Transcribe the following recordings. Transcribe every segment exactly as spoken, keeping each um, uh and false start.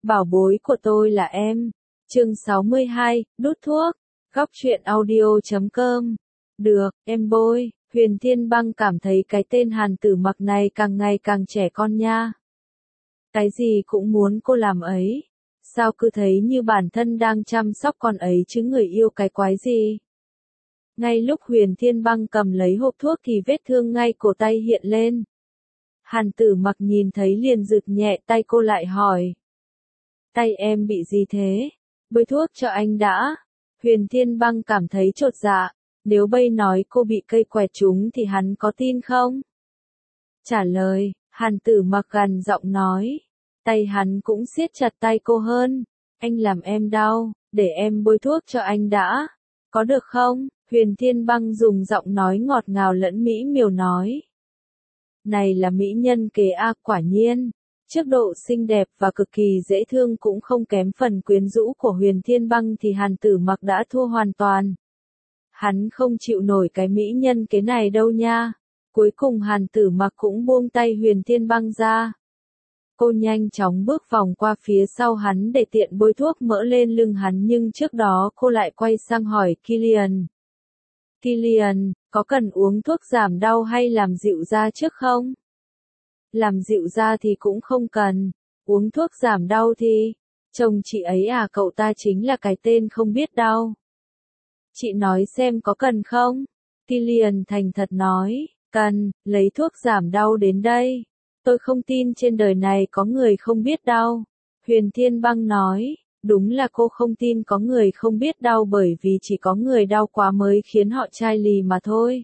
Bảo bối của tôi là em. Chương sáu mươi hai, đút thuốc. Góc truyện audio chấm com. Được, em bôi. Huyền Thiên Băng cảm thấy cái tên Hàn Tử Mặc này càng ngày càng trẻ con nha. Cái gì cũng muốn cô làm ấy. Sao cứ thấy như bản thân đang chăm sóc con ấy chứ người yêu cái quái gì. Ngay lúc Huyền Thiên Băng cầm lấy hộp thuốc thì vết thương ngay cổ tay hiện lên. Hàn Tử Mặc nhìn thấy liền giựt nhẹ tay cô lại hỏi. Tay em bị gì thế? Bôi thuốc cho anh đã. Huyền Thiên Băng cảm thấy chột dạ. Nếu bây nói cô bị cây quẹt trúng thì hắn có tin không? Trả lời, Hàn Tử Mặc gằn giọng nói. Tay hắn cũng siết chặt tay cô hơn. Anh làm em đau, để em bôi thuốc cho anh đã. Có được không? Huyền Thiên Băng dùng giọng nói ngọt ngào lẫn mỹ miều nói. Này là mỹ nhân kế a, quả nhiên. Trước độ xinh đẹp và cực kỳ dễ thương cũng không kém phần quyến rũ của Huyền Thiên Băng thì Hàn Tử Mặc đã thua hoàn toàn. Hắn không chịu nổi cái mỹ nhân kế này đâu nha. Cuối cùng Hàn Tử Mặc cũng buông tay Huyền Thiên Băng ra. Cô nhanh chóng bước vòng qua phía sau hắn để tiện bôi thuốc mỡ lên lưng hắn, nhưng trước đó cô lại quay sang hỏi Killian. Killian, có cần uống thuốc giảm đau hay làm dịu da trước không? Làm dịu da thì cũng không cần. Uống thuốc giảm đau thì... Chồng chị ấy à, cậu ta chính là cái tên không biết đau. Chị nói xem có cần không? Killian thành thật nói, cần, lấy thuốc giảm đau đến đây. Tôi không tin trên đời này có người không biết đau. Huyền Thiên Băng nói, đúng là cô không tin có người không biết đau bởi vì chỉ có người đau quá mới khiến họ chai lì mà thôi.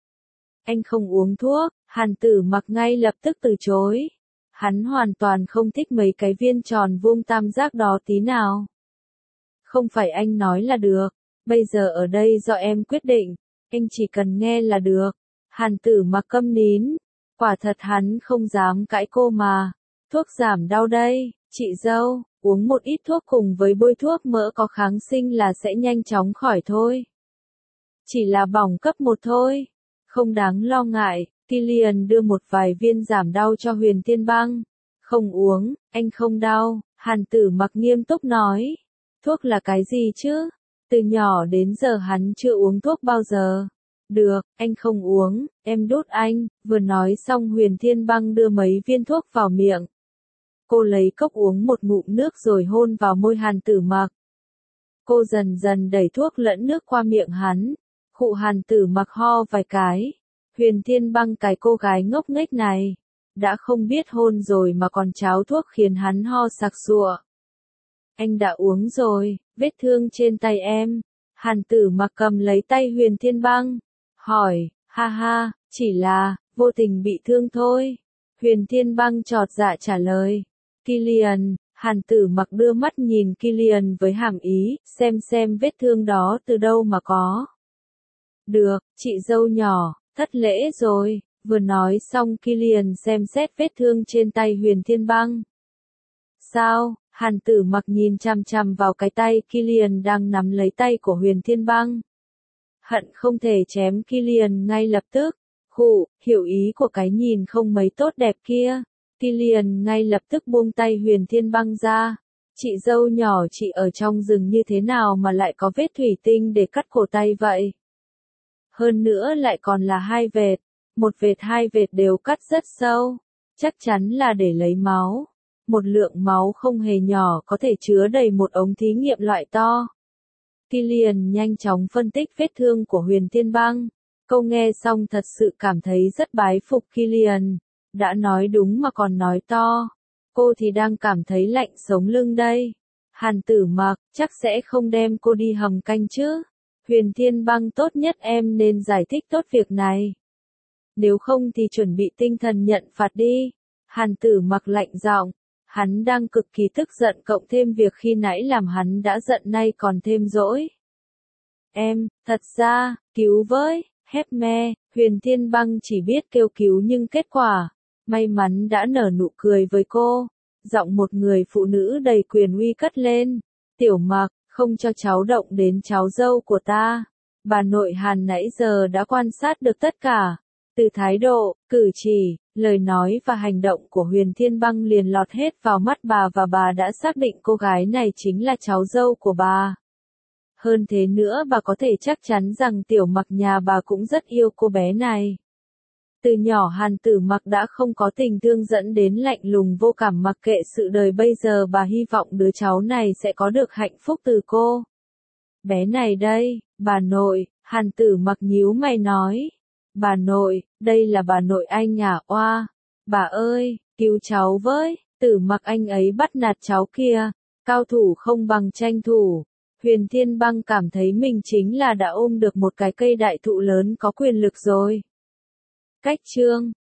Anh không uống thuốc, Hàn Tử Mặc ngay lập tức từ chối. Hắn hoàn toàn không thích mấy cái viên tròn vuông tam giác đó tí nào. Không phải anh nói là được, bây giờ ở đây do em quyết định, anh chỉ cần nghe là được. Hàn Tử Mặc câm nín, quả thật hắn không dám cãi cô mà. Thuốc giảm đau đây, chị dâu, uống một ít thuốc cùng với bôi thuốc mỡ có kháng sinh là sẽ nhanh chóng khỏi thôi. Chỉ là bỏng cấp một thôi, không đáng lo ngại. Killian đưa một vài viên giảm đau cho Huyền Thiên Băng. Không uống, anh không đau, Hàn Tử Mặc nghiêm túc nói. Thuốc là cái gì chứ? Từ nhỏ đến giờ hắn chưa uống thuốc bao giờ. Được, anh không uống, em đút anh. Vừa nói xong Huyền Thiên Băng đưa mấy viên thuốc vào miệng. Cô lấy cốc uống một ngụm nước rồi hôn vào môi Hàn Tử Mặc. Cô dần dần đẩy thuốc lẫn nước qua miệng hắn. Khụ, Hàn Tử Mặc ho vài cái. Huyền Thiên Băng cái cô gái ngốc nghếch này. Đã không biết hôn rồi mà còn cháo thuốc khiến hắn ho sặc sụa. Anh đã uống rồi, vết thương trên tay em. Hàn Tử Mặc cầm lấy tay Huyền Thiên Băng. Hỏi, ha ha, chỉ là, vô tình bị thương thôi. Huyền Thiên Băng chột dạ trả lời. Killian, Hàn Tử Mặc đưa mắt nhìn Killian với hàm ý, xem xem vết thương đó từ đâu mà có. Được, chị dâu nhỏ, thất lễ rồi. Vừa nói xong Killian xem xét vết thương trên tay Huyền Thiên Băng. Sao? Hàn Tử Mặc nhìn chằm chằm vào cái tay Killian đang nắm lấy tay của Huyền Thiên Băng. Hận không thể chém Killian ngay lập tức. Khụ, hiểu ý của cái nhìn không mấy tốt đẹp kia. Killian ngay lập tức buông tay Huyền Thiên Băng ra. Chị dâu nhỏ, chị ở trong rừng như thế nào mà lại có vết thủy tinh để cắt cổ tay vậy? Hơn nữa lại còn là hai vệt. Một vệt hai vệt đều cắt rất sâu. Chắc chắn là để lấy máu. Một lượng máu không hề nhỏ có thể chứa đầy một ống thí nghiệm loại to. Killian nhanh chóng phân tích vết thương của Huyền Thiên Băng. Câu nghe xong thật sự cảm thấy rất bái phục Killian. Đã nói đúng mà còn nói to. Cô thì đang cảm thấy lạnh sống lưng đây. Hàn Tử Mặc, chắc sẽ không đem cô đi hầm canh chứ. Huyền Thiên Băng, tốt nhất em nên giải thích tốt việc này. Nếu không thì chuẩn bị tinh thần nhận phạt đi. Hàn Tử Mặc lạnh giọng. Hắn đang cực kỳ tức giận, cộng thêm việc khi nãy làm hắn đã giận nay còn thêm dỗi. Em, thật ra, cứu với, hép me, Huyền Thiên Băng chỉ biết kêu cứu nhưng kết quả, may mắn đã nở nụ cười với cô. Giọng một người phụ nữ đầy quyền uy cất lên. Tiểu Mặc, không cho cháu động đến cháu dâu của ta. Bà nội Hàn nãy giờ đã quan sát được tất cả. Từ thái độ, cử chỉ, lời nói và hành động của Huyền Thiên Băng liền lọt hết vào mắt bà và bà đã xác định cô gái này chính là cháu dâu của bà. Hơn thế nữa bà có thể chắc chắn rằng Tiểu Mặc nhà bà cũng rất yêu cô bé này. Từ nhỏ Hàn Tử Mặc đã không có tình thương dẫn đến lạnh lùng vô cảm mặc kệ sự đời bây giờ bà hy vọng đứa cháu này sẽ có được hạnh phúc từ cô. Bé này đây, bà nội, Hàn Tử Mặc nhíu mày nói. Bà nội, đây là bà nội anh à oa. Bà ơi, cứu cháu với, Tử Mặc anh ấy bắt nạt cháu kìa, cao thủ không bằng tranh thủ. Huyền Thiên Băng cảm thấy mình chính là đã ôm được một cái cây đại thụ lớn có quyền lực rồi. Cách chương